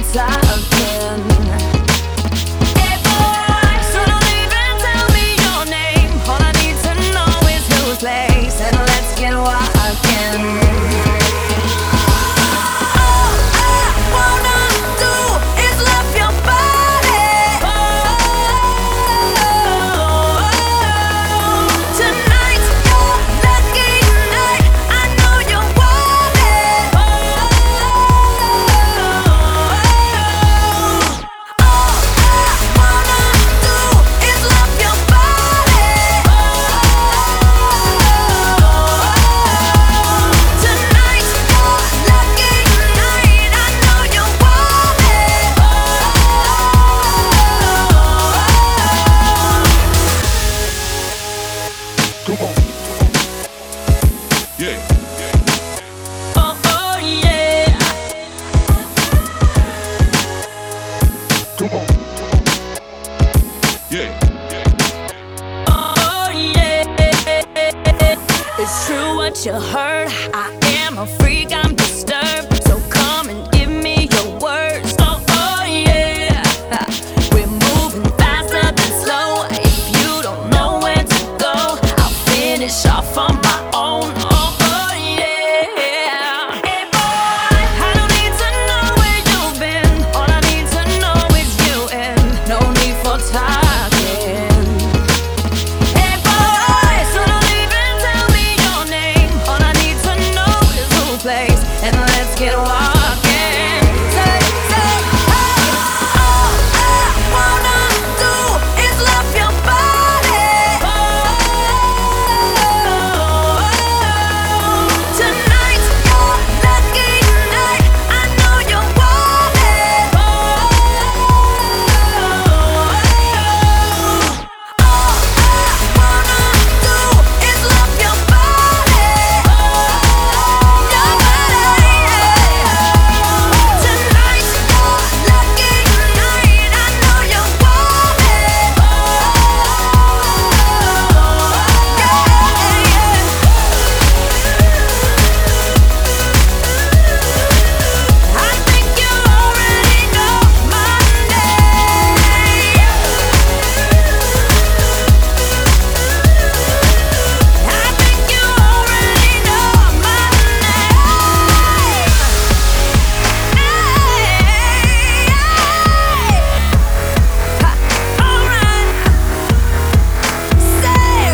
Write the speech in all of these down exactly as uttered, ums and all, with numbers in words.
talking. Hey boy, so don't even tell me your name. All I need to know is whose place, and let's get walking. Yeah. Oh, oh, yeah. Come on. Yeah. Oh, yeah. It's true what you heard. I am a freak, I'm disturbed. So come and give me your words. Oh, oh, yeah. We're moving faster than slow. If you don't know where to go, I'll finish off on my own. Oh, oh, yeah. Hey, boy, I don't need to know where you've been. All I need to know is you, and no need for talking. Hey, boy, so don't even tell me your name. All I need to know is who plays, and let's get walking. Say, say, hey. All I wanna do is love your body. Tonight's your lucky night. I know you want it. All I wanna do is love your body. Your body. Tonight's your lucky night. I know you want it. I think you already know my name. I think you already know my name. Ha, alright. Say.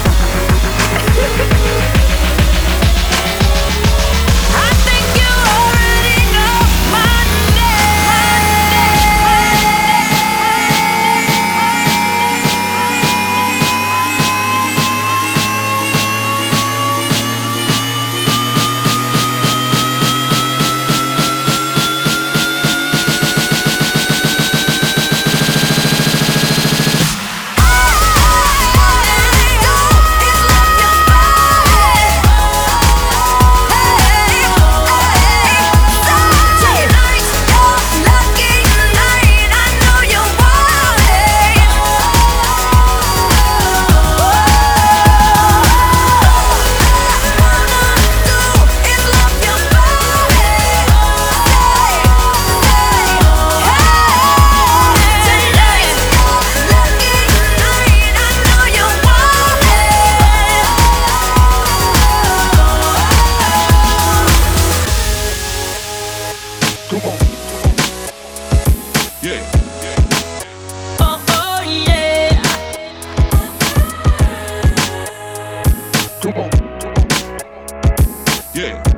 I think you already know my Come on. Yeah. Oh, oh, yeah. Come on. Yeah.